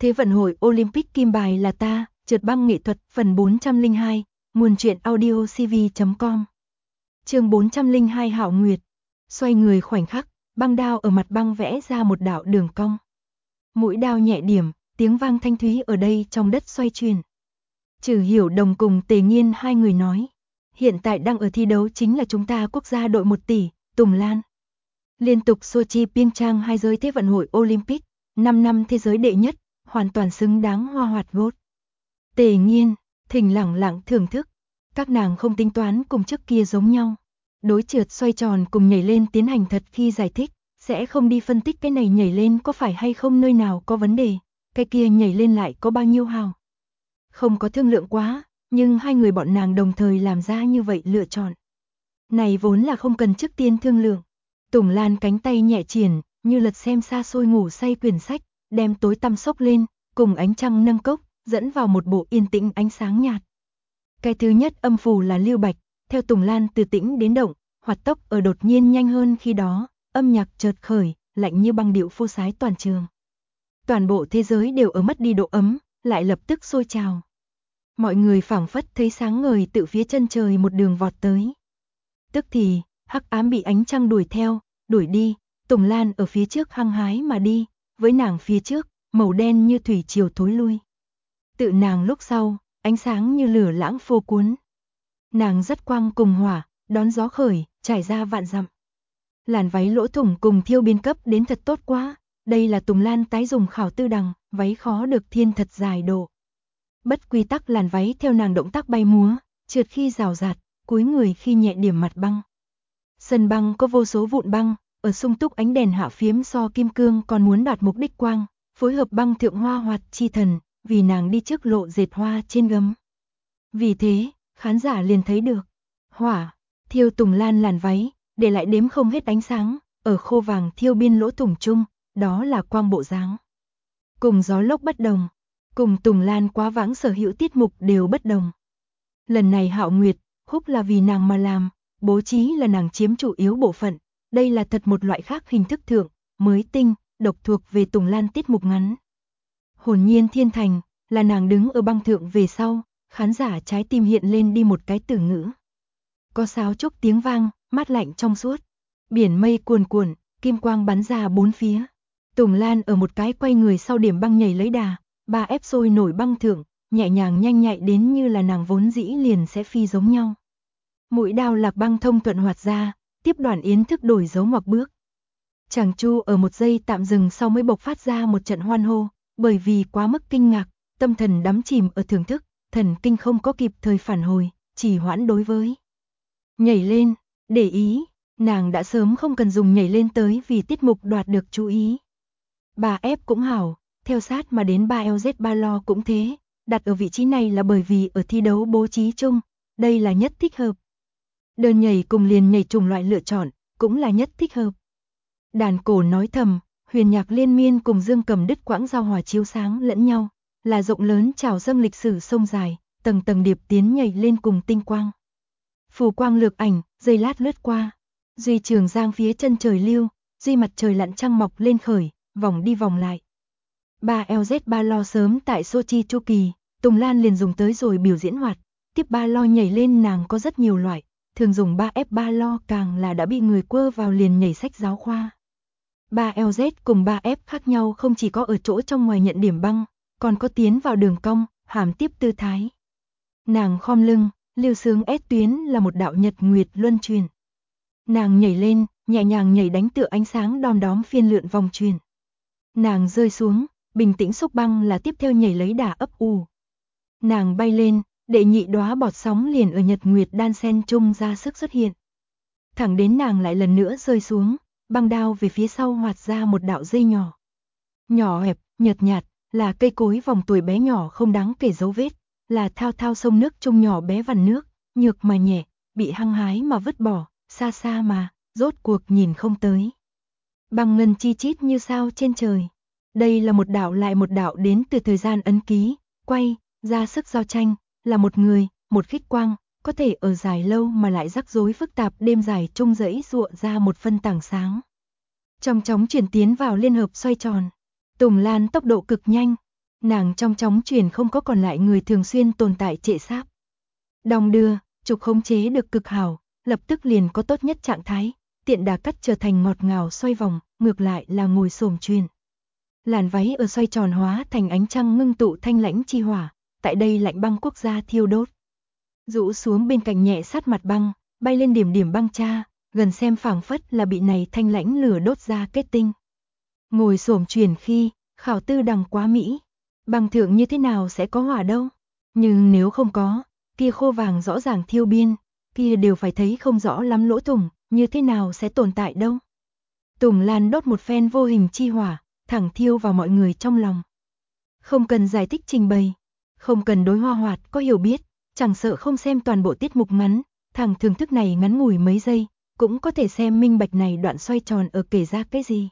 Thế vận hội Olympic kim bài là ta, trượt băng nghệ thuật phần 402, nguồn truyện audio cv.com. Chương 402 Hạo Nguyệt. Xoay người khoảnh khắc, băng đao ở mặt băng vẽ ra một đạo đường cong. Mũi đao nhẹ điểm, tiếng vang thanh thúy ở đây trong đất xoay chuyển. Trừ Hiểu Đồng cùng Tề Nghiên hai người nói, hiện tại đang ở thi đấu chính là chúng ta quốc gia đội 1 tỷ, Tùng Lan. Liên tục Sochi Pyeongchang hai giới thế vận hội Olympic, 5 năm thế giới đệ nhất, hoàn toàn xứng đáng hoa hoạt gốt. Tề Nghiên, thỉnh lẳng lặng thưởng thức, các nàng không tính toán cùng trước kia giống nhau. Đối trượt xoay tròn cùng nhảy lên tiến hành thật khi giải thích, sẽ không đi phân tích cái này nhảy lên có phải hay không nơi nào có vấn đề, cái kia nhảy lên lại có bao nhiêu hào. Không có thương lượng quá, nhưng hai người bọn nàng đồng thời làm ra như vậy lựa chọn. Này vốn là không cần trước tiên thương lượng. Tùng Lan cánh tay nhẹ triển, như lật xem xa xôi ngủ say quyển sách, đem tối tăm xốc lên, cùng ánh trăng nâng cốc, dẫn vào một bộ yên tĩnh ánh sáng nhạt. Cái thứ nhất âm phù là lưu bạch, theo Tùng Lan từ tĩnh đến động, hoạt tốc ở đột nhiên nhanh hơn khi đó, âm nhạc chợt khởi, lạnh như băng điệu phô sái toàn trường. Toàn bộ thế giới đều ở mất đi độ ấm, lại lập tức sôi trào. Mọi người phảng phất thấy sáng ngời tự phía chân trời một đường vọt tới. Tức thì, hắc ám bị ánh trăng đuổi theo, đuổi đi, Tùng Lan ở phía trước hăng hái mà đi, với nàng phía trước, màu đen như thủy triều thối lui. Tự nàng lúc sau, ánh sáng như lửa lãng phô cuốn. Nàng dắt quang cùng hỏa, đón gió khởi, trải ra vạn dặm. Làn váy lỗ thủng cùng thiêu biên cấp đến thật tốt quá, đây là Tùng Lan tái dùng khảo tư đằng, váy khó được thiên thật dài độ. Bất quy tắc làn váy theo nàng động tác bay múa, trượt khi rào rạt, cúi người khi nhẹ điểm mặt băng. Sân băng có vô số vụn băng, ở sung túc ánh đèn hạ phiếm so kim cương còn muốn đạt mục đích quang, phối hợp băng thượng hoa hoạt chi thần, vì nàng đi trước lộ dệt hoa trên gấm. Vì thế, khán giả liền thấy được, hỏa, thiêu Tùng Lan làn váy, để lại đếm không hết ánh sáng, ở khô vàng thiêu biên lỗ thủng chung, đó là quang bộ dáng. Cùng gió lốc bất đồng, cùng Tùng Lan quá vãng sở hữu tiết mục đều bất đồng. Lần này Hạo Nguyệt, khúc là vì nàng mà làm, bố trí là nàng chiếm chủ yếu bộ phận, đây là thật một loại khác hình thức thượng, mới tinh, độc thuộc về Tùng Lan tiết mục ngắn. Hồn nhiên thiên thành, là nàng đứng ở băng thượng về sau, khán giả trái tim hiện lên đi một cái từ ngữ. Có sáo trúc tiếng vang, mát lạnh trong suốt, biển mây cuồn cuộn, kim quang bắn ra bốn phía. Tùng Lan ở một cái quay người sau điểm băng nhảy lấy đà, ba ép sôi nổi băng thượng, nhẹ nhàng nhanh nhạy đến như là nàng vốn dĩ liền sẽ phi giống nhau. Mũi đao lạc băng thông thuận hoạt ra, tiếp đoạn yến thức đổi dấu ngoặc bước. Chàng Chu ở một giây tạm dừng sau mới bộc phát ra một trận hoan hô, bởi vì quá mức kinh ngạc, tâm thần đắm chìm ở thưởng thức, thần kinh không có kịp thời phản hồi, chỉ hoãn đối với. Nhảy lên, để ý, nàng đã sớm không cần dùng nhảy lên tới vì tiết mục đoạt được chú ý. Bà ép cũng hảo, theo sát mà đến ba LZ ba lo cũng thế, đặt ở vị trí này là bởi vì ở thi đấu bố trí chung, đây là nhất thích hợp. Đơn nhảy cùng liền nhảy trùng loại lựa chọn, cũng là nhất thích hợp. Đàn cổ nói thầm, huyền nhạc liên miên cùng dương cầm đứt quãng giao hòa chiếu sáng lẫn nhau, là rộng lớn trào dâng lịch sử sông dài, tầng tầng điệp tiến nhảy lên cùng tinh quang. Phù quang lược ảnh, giây lát lướt qua. Duy Trường Giang phía chân trời lưu, duy mặt trời lặn trăng mọc lên khởi, vòng đi vòng lại. Ba LZ ba lo sớm tại Sochi chu kỳ, Tùng Lan liền dùng tới rồi biểu diễn hoạt, tiếp ba lo nhảy lên nàng có rất nhiều loại, thường dùng 3F ba lo càng là đã bị người quơ vào liền nhảy sách giáo khoa. 3LZ cùng 3F khác nhau không chỉ có ở chỗ trong ngoài nhận điểm băng, còn có tiến vào đường cong, hàm tiếp tư thái. Nàng khom lưng, lưu sướng S tuyến là một đạo nhật nguyệt luân chuyển. Nàng nhảy lên, nhẹ nhàng nhảy đánh tựa ánh sáng đom đóm phiên lượn vòng truyền. Nàng rơi xuống, bình tĩnh xúc băng là tiếp theo nhảy lấy đà ấp ù. Nàng bay lên, đệ nhị đóa bọt sóng liền ở nhật nguyệt đan sen chung ra sức xuất hiện. Thẳng đến nàng lại lần nữa rơi xuống, băng đao về phía sau hoạt ra một đạo dây nhỏ. Nhỏ hẹp, nhợt nhạt, là cây cối vòng tuổi bé nhỏ không đáng kể dấu vết, là thao thao sông nước chung nhỏ bé vằn nước, nhược mà nhẹ, bị hăng hái mà vứt bỏ, xa xa mà, rốt cuộc nhìn không tới. Băng ngân chi chít như sao trên trời. Đây là một đạo lại một đạo đến từ thời gian ấn ký, quay, ra sức giao tranh, là một người, một khích quang, có thể ở dài lâu mà lại rắc rối phức tạp đêm dài chung dãy ruộng ra một phân tảng sáng. Trong chóng chuyển tiến vào liên hợp xoay tròn. Tùng Lan tốc độ cực nhanh. Nàng trong chóng chuyển không có còn lại người thường xuyên tồn tại trệ sáp. Đong đưa, trục khống chế được cực hảo, lập tức liền có tốt nhất trạng thái, tiện đà cắt trở thành ngọt ngào xoay vòng, ngược lại là ngồi xổm truyền. Làn váy ở xoay tròn hóa thành ánh trăng ngưng tụ thanh lãnh chi hỏa, tại đây lạnh băng quốc gia thiêu đốt. Rũ xuống bên cạnh nhẹ sát mặt băng, bay lên điểm điểm băng cha, gần xem phảng phất là bị này thanh lãnh lửa đốt ra kết tinh. Ngồi xổm truyền khi, khảo tư đằng quá mỹ, băng thượng như thế nào sẽ có hỏa đâu, nhưng nếu không có, kia khô vàng rõ ràng thiêu biên, kia đều phải thấy không rõ lắm lỗ thủng, như thế nào sẽ tồn tại đâu. Tùng Lan đốt một phen vô hình chi hỏa, thẳng thiêu vào mọi người trong lòng. Không cần giải thích trình bày, không cần đối hoa hoạt có hiểu biết, chẳng sợ không xem toàn bộ tiết mục ngắn, thẳng thưởng thức này ngắn ngủi mấy giây, cũng có thể xem minh bạch này đoạn xoay tròn ở kể ra cái gì.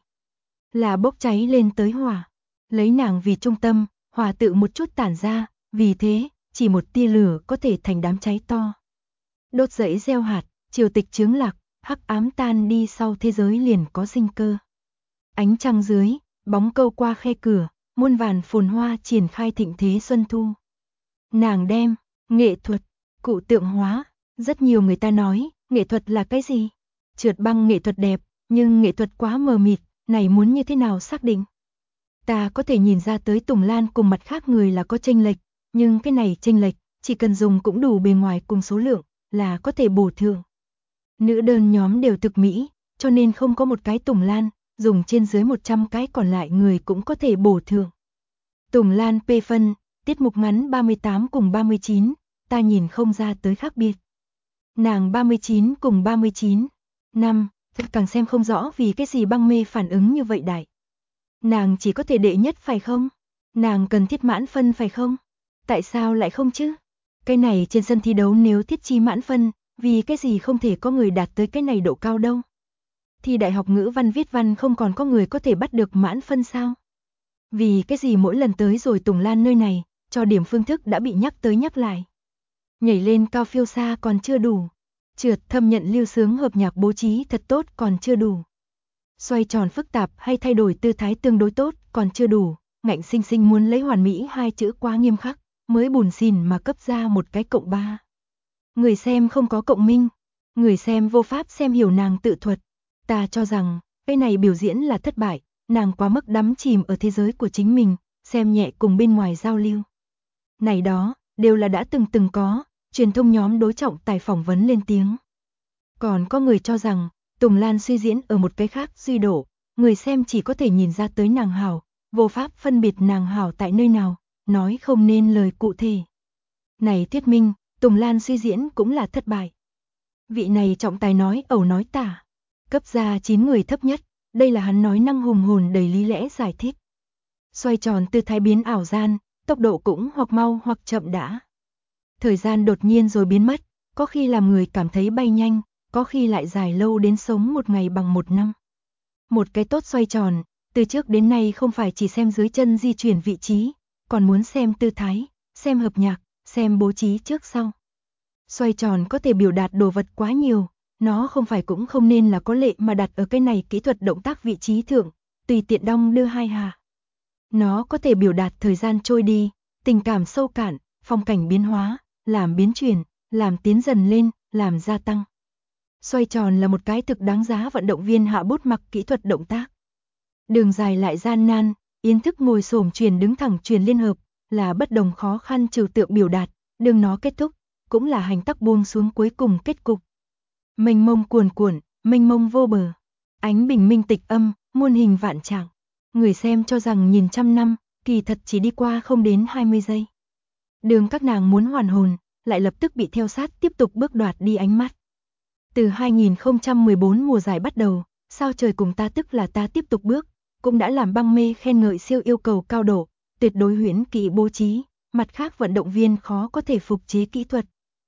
Là bốc cháy lên tới hỏa, lấy nàng vì trung tâm, hỏa tự một chút tản ra, vì thế, chỉ một tia lửa có thể thành đám cháy to. Đốt dẫy gieo hạt, triều tịch chướng lạc, hắc ám tan đi sau thế giới liền có sinh cơ. Ánh trăng dưới, bóng câu qua khe cửa, muôn vàn phồn hoa triển khai thịnh thế xuân thu. Nàng đem, nghệ thuật, cụ tượng hóa, rất nhiều người ta nói, nghệ thuật là cái gì? Trượt băng nghệ thuật đẹp, nhưng nghệ thuật quá mờ mịt, này muốn như thế nào xác định? Ta có thể nhìn ra tới Tùng Lan cùng mặt khác người là có chênh lệch, nhưng cái này chênh lệch, chỉ cần dùng cũng đủ bề ngoài cùng số lượng, là có thể bổ thượng. Nữ đơn nhóm đều thực mỹ, cho nên không có một cái Tùng Lan, dùng trên dưới 100 cái còn lại người cũng có thể bổ thượng. Tùng Lan P phân, tiết mục ngắn 38 cùng 39, ta nhìn không ra tới khác biệt. Nàng 39 cùng 39, năm, càng xem không rõ vì cái gì băng mê phản ứng như vậy đại. Nàng chỉ có thể đệ nhất phải không? Nàng cần thiết mãn phân phải không? Tại sao lại không chứ? Cái này trên sân thi đấu nếu thiết chi mãn phân, vì cái gì không thể có người đạt tới cái này độ cao đâu? Thì đại học ngữ văn viết văn không còn có người có thể bắt được mãn phân sao? Vì cái gì mỗi lần tới rồi Tùng Lan nơi này, cho điểm phương thức đã bị nhắc tới nhắc lại. Nhảy lên cao phiêu xa còn chưa đủ. Trượt thâm nhận lưu sướng hợp nhạc bố trí thật tốt còn chưa đủ. Xoay tròn phức tạp hay thay đổi tư thái tương đối tốt còn chưa đủ. Ngạnh sinh sinh muốn lấy hoàn mỹ hai chữ quá nghiêm khắc, mới buồn xỉn mà cấp ra một cái cộng 3. Người xem không có cộng minh, người xem vô pháp xem hiểu nàng tự thuật. Ta cho rằng, cái này biểu diễn là thất bại, nàng quá mức đắm chìm ở thế giới của chính mình, xem nhẹ cùng bên ngoài giao lưu. Này đó, đều là đã từng có, truyền thông nhóm đối trọng tài phỏng vấn lên tiếng. Còn có người cho rằng, Tùng Lan suy diễn ở một cái khác suy đổ, người xem chỉ có thể nhìn ra tới nàng hảo, vô pháp phân biệt nàng hảo tại nơi nào, nói không nên lời cụ thể. Này thuyết minh, Tùng Lan suy diễn cũng là thất bại. Vị này trọng tài nói ẩu nói tả, cấp ra 9 người thấp nhất, đây là hắn nói năng hùng hồn đầy lý lẽ giải thích. Xoay tròn tư thái biến ảo gian, tốc độ cũng hoặc mau hoặc chậm đã. Thời gian đột nhiên rồi biến mất, có khi làm người cảm thấy bay nhanh, có khi lại dài lâu đến sống một ngày bằng một năm. Một cái tốt xoay tròn, từ trước đến nay không phải chỉ xem dưới chân di chuyển vị trí, còn muốn xem tư thái, xem hợp nhạc, xem bố trí trước sau. Xoay tròn có thể biểu đạt đồ vật quá nhiều, nó không phải cũng không nên là có lệ mà đặt ở cái này kỹ thuật động tác vị trí thượng, tùy tiện đong đưa hai hà. Nó có thể biểu đạt thời gian trôi đi, tình cảm sâu cạn, phong cảnh biến hóa, làm biến chuyển, làm tiến dần lên, làm gia tăng. Xoay tròn là một cái thực đáng giá vận động viên hạ bút mặc kỹ thuật động tác. Đường dài lại gian nan, yên thức ngồi xổm truyền đứng thẳng truyền liên hợp, là bất đồng khó khăn trừu tượng biểu đạt, đường nó kết thúc, cũng là hành tắc buông xuống cuối cùng kết cục. Mênh mông cuồn cuộn, mênh mông vô bờ, ánh bình minh tịch âm, muôn hình vạn trạng. Người xem cho rằng nhìn trăm năm, kỳ thật chỉ đi qua không đến 20 giây. Đường các nàng muốn hoàn hồn, lại lập tức bị theo sát tiếp tục bước đoạt đi ánh mắt. Từ 2014 mùa giải bắt đầu, sao trời cùng ta tức là ta tiếp tục bước, cũng đã làm băng mê khen ngợi siêu yêu cầu cao độ, tuyệt đối huyễn kỹ bố trí, mặt khác vận động viên khó có thể phục chế kỹ thuật.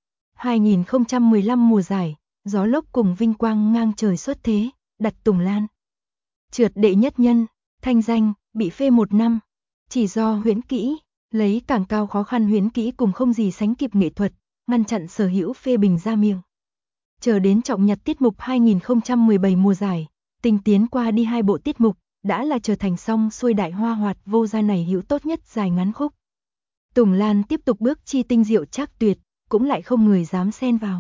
2015 mùa giải, gió lốc cùng vinh quang ngang trời xuất thế, đặt Tùng Lan. Trượt đệ nhất nhân, thanh danh, bị phê 1 năm, chỉ do huyễn kỹ, lấy càng cao khó khăn huyễn kỹ cùng không gì sánh kịp nghệ thuật, ngăn chặn sở hữu phê bình ra miệng. Chờ đến trọng nhật tiết mục 2017 mùa giải, tinh tiến qua đi 2 bộ tiết mục, đã là trở thành xong xuôi đại hoa hoạt vô gia này hữu tốt nhất dài ngắn khúc. Tùng Lan tiếp tục bước chi tinh diệu trác tuyệt, cũng lại không người dám xen vào.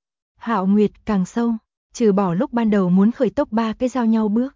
Hạo Nguyệt càng sâu, trừ bỏ lúc ban đầu muốn khởi tốc 3 cái giao nhau bước.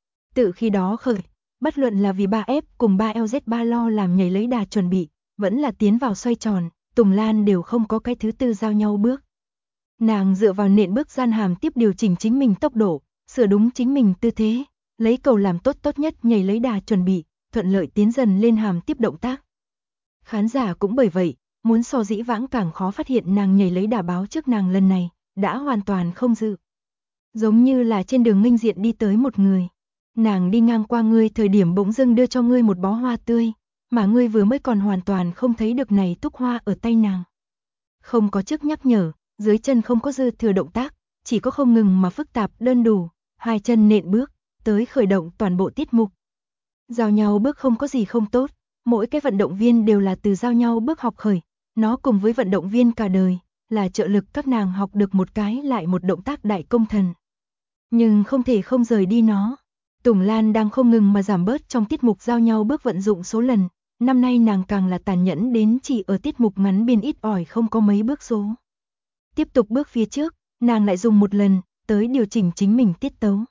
Tự khi đó khởi, bất luận là vì 3F cùng 3LZ3 lo làm nhảy lấy đà chuẩn bị, vẫn là tiến vào xoay tròn, Tùng Lan đều không có cái thứ tư giao nhau bước. Nàng dựa vào nện bước gian hàm tiếp điều chỉnh chính mình tốc độ, sửa đúng chính mình tư thế, lấy cầu làm tốt nhất nhảy lấy đà chuẩn bị, thuận lợi tiến dần lên hàm tiếp động tác. Khán giả cũng bởi vậy, muốn so dĩ vãng càng khó phát hiện nàng nhảy lấy đà báo trước nàng lần này, đã hoàn toàn không dự. Giống như là trên đường nghênh diện đi tới một người. Nàng đi ngang qua ngươi thời điểm bỗng dưng đưa cho ngươi một bó hoa tươi, mà ngươi vừa mới còn hoàn toàn không thấy được này túc hoa ở tay nàng. Không có trước nhắc nhở, dưới chân không có dư thừa động tác, chỉ có không ngừng mà phức tạp đơn đủ, hai chân nện bước, tới khởi động toàn bộ tiết mục. Giao nhau bước không có gì không tốt, mỗi cái vận động viên đều là từ giao nhau bước học khởi, nó cùng với vận động viên cả đời, là trợ lực các nàng học được một cái lại một động tác đại công thần. Nhưng không thể không rời đi nó. Tùng Lan đang không ngừng mà giảm bớt trong tiết mục giao nhau bước vận dụng số lần, năm nay nàng càng là tàn nhẫn đến chỉ ở tiết mục ngắn biên ít ỏi không có mấy bước số. Tiếp tục bước phía trước, nàng lại dùng một lần, tới điều chỉnh chính mình tiết tấu.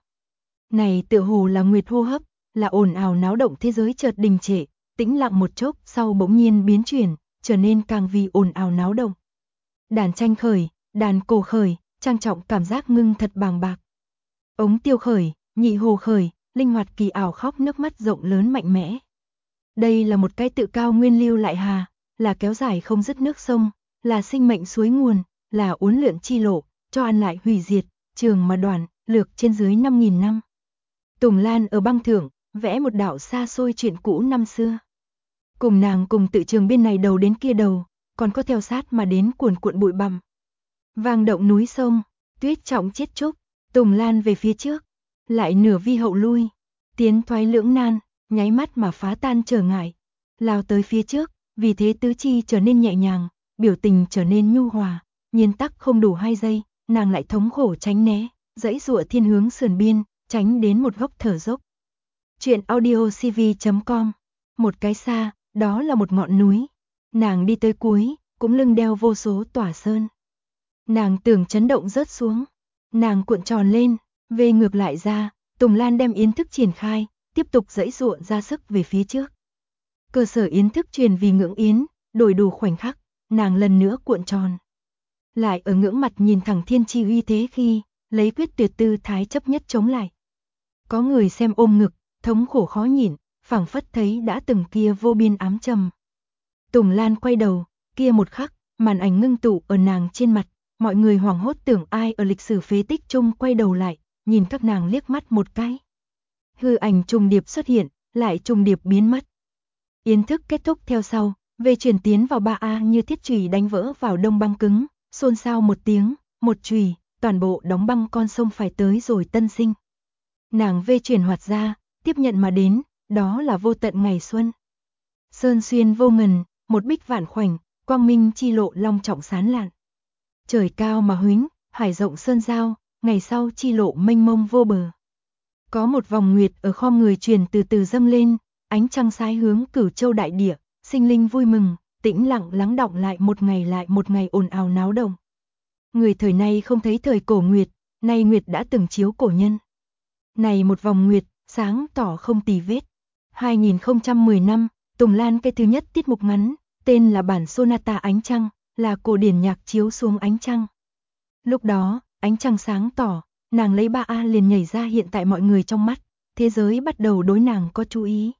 Này tựa hồ là nguyệt hô hấp, là ồn ào náo động thế giới chợt đình trệ, tĩnh lặng một chốc sau bỗng nhiên biến chuyển, trở nên càng vì ồn ào náo động. Đàn tranh khởi, đàn cổ khởi, trang trọng cảm giác ngưng thật bàng bạc. Ống tiêu khởi, nhị hồ khởi, linh hoạt kỳ ảo khóc nước mắt rộng lớn mạnh mẽ. Đây là một cái tự cao nguyên lưu lại hà, là kéo dài không dứt nước sông, là sinh mệnh suối nguồn, là uốn lượn chi lộ, cho ăn lại hủy diệt, trường mà đoàn, lược trên dưới 5.000 năm. Tùng Lan ở băng thượng, vẽ một đạo xa xôi chuyện cũ năm xưa. Cùng nàng cùng tự trường biên này đầu đến kia đầu, còn có theo sát mà đến cuồn cuộn bụi bặm. Vang động núi sông, tuyết trọng chiết trúc, Tùng Lan về phía trước, lại nửa vi hậu lui, tiến thoái lưỡng nan, nháy mắt mà phá tan trở ngại, lao tới phía trước, vì thế tứ chi trở nên nhẹ nhàng, biểu tình trở nên nhu hòa, nhiên tắc không đủ 2 giây, nàng lại thống khổ tránh né, dãy dụa thiên hướng sườn biên, tránh đến một góc thở dốc. Chuyện audiocv.com. Một cái xa, đó là một ngọn núi. Nàng đi tới cuối, cũng lưng đeo vô số tỏa sơn. Nàng tưởng chấn động rớt xuống. Nàng cuộn tròn lên, về ngược lại ra, Tùng Lan đem yến thức triển khai, tiếp tục dãy dụa ra sức về phía trước. Cơ sở yến thức truyền vì ngưỡng yến, đổi đủ khoảnh khắc, nàng lần nữa cuộn tròn. Lại ở ngưỡng mặt nhìn thẳng thiên chi uy thế khi, lấy quyết tuyệt tư thái chấp nhất chống lại. Có người xem ôm ngực, thống khổ khó nhịn, phảng phất thấy đã từng kia vô biên ám trầm. Tùng Lan quay đầu, kia một khắc, màn ảnh ngưng tụ ở nàng trên mặt, mọi người hoảng hốt tưởng ai ở lịch sử phế tích chung quay đầu lại, nhìn các nàng liếc mắt một cái. Hư ảnh trùng điệp xuất hiện, lại trùng điệp biến mất. Yến thức kết thúc theo sau, về chuyển tiến vào 3A như thiết chùy đánh vỡ vào đông băng cứng, xôn xao một tiếng, một chùy, toàn bộ đóng băng con sông phải tới rồi tân sinh. Nàng vê chuyển hoạt ra, tiếp nhận mà đến, đó là vô tận ngày xuân. Sơn xuyên vô ngần, một bích vạn khoảnh, quang minh chi lộ long trọng sán lạn. Trời cao mà huính, hải rộng sơn giao, ngày sau chi lộ mênh mông vô bờ. Có một vòng nguyệt ở khom người truyền từ từ dâng lên, ánh trăng sái hướng Cửu Châu đại địa, sinh linh vui mừng, tĩnh lặng lắng đọng lại một ngày ồn ào náo động. Người thời nay không thấy thời cổ nguyệt, nay nguyệt đã từng chiếu cổ nhân. Này một vòng nguyệt, sáng tỏ không tì vết. 2010 năm, Tùng Lan cái thứ nhất tiết mục ngắn, tên là bản Sonata ánh trăng, là cổ điển nhạc chiếu xuống ánh trăng. Lúc đó, ánh trăng sáng tỏ, nàng lấy 3A liền nhảy ra hiện tại mọi người trong mắt, thế giới bắt đầu đối nàng có chú ý.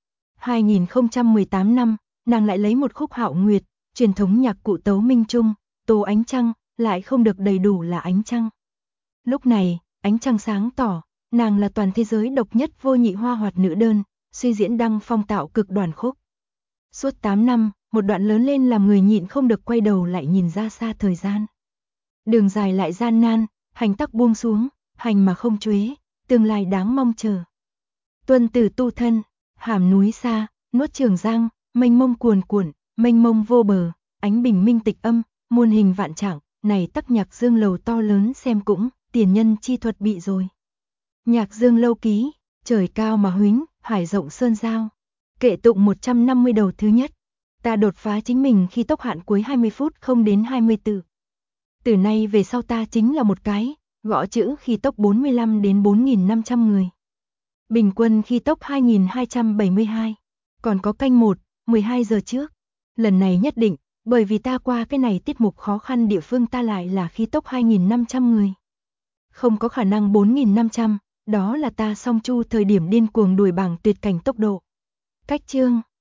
2018 năm, nàng lại lấy một khúc Hạo Nguyệt, truyền thống nhạc cụ tấu minh trung, tô ánh trăng, lại không được đầy đủ là ánh trăng. Lúc này, ánh trăng sáng tỏ, nàng là toàn thế giới độc nhất vô nhị hoa hoạt nữ đơn, suy diễn đăng phong tạo cực đoàn khúc. Suốt 8 năm, một đoạn lớn lên làm người nhịn không được quay đầu lại nhìn ra xa thời gian. Đường dài lại gian nan, hành tắc buông xuống, hành mà không chuế, tương lai đáng mong chờ. Tuân tử tu thân, hàm núi xa, nuốt Trường Giang, mênh mông cuồn cuộn, mênh mông vô bờ, ánh bình minh tịch âm, muôn hình vạn trạng, này tắc Nhạc Dương lầu to lớn xem cũng, tiền nhân chi thuật bị rồi. Nhạc Dương lâu ký, Trời cao mà huýnh, hải rộng sơn giao. Kệ tụng 150 đầu thứ nhất. Ta đột phá chính mình khi tốc hạn cuối 20 phút không đến 20 từ. Từ nay về sau ta chính là một cái, gõ chữ khi tốc 45 đến 4.500 người. Bình quân khi tốc 2.272. Còn có canh 1, 12 giờ trước. Lần này nhất định, bởi vì ta qua cái này tiết mục khó khăn địa phương ta lại là khi tốc 2.500 người. Không có khả năng 4.500, đó là ta song chu thời điểm điên cuồng đuổi bảng tuyệt cảnh tốc độ. Cách chương